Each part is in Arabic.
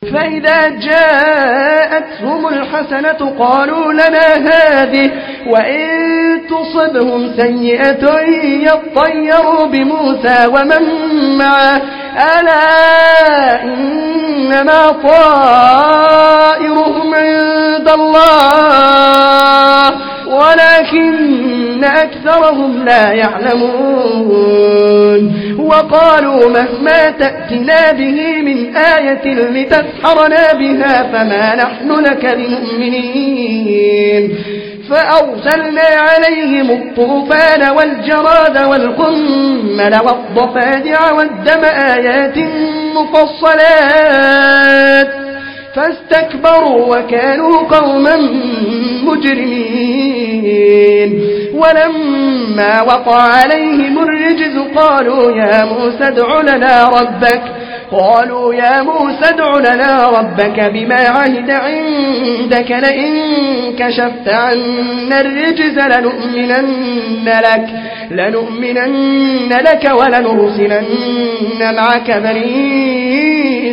فإذا جاءتهم الحسنة قالوا لنا هذه وإن تصبهم سيئة يطيروا بموسى ومن معه ألا إنما طائرهم عند الله ولكن أكثرهم لا يعلمون وقالوا مهما تأتنا به من آية لتسحرنا بها فما نحن لك بمؤمنين فأرسلنا عليهم الطوفان والجراد والقمل والضفادع والدم آيات مفصلات فاستكبروا وكانوا قوما مجرمين ولما وقع عليهم الرجز قالوا يا موسى ادع لنا ربك بما عهد عندك لئن كشفت عنا الرجز لنؤمنن لك ولنرسلن معك بني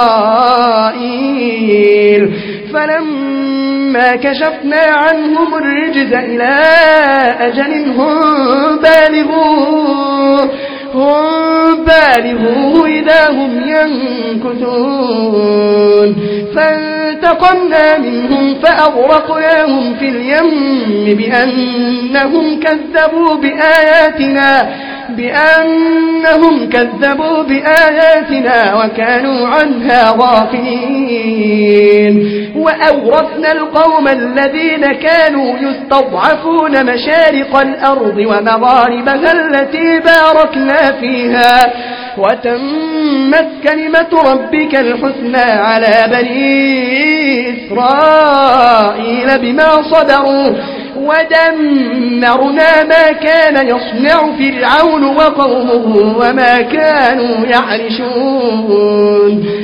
إسرائيل فلما كشفنا عنهم الرجز إلى أجل هم بالغوه إذا هم ينكثون فانتقمنا منهم فأغرقناهم في اليم بأنهم كذبوا بآياتنا وكانوا عنها غافلين وأورثنا القوم الذين كانوا يستضعفون مشارق الأرض ومغاربها التي باركنا فيها وتمت كلمة ربك الحسنى على بني إسرائيل بما صبروا ودمرنا ما كان يصنع فرعون وقومه وما كانوا يعرشون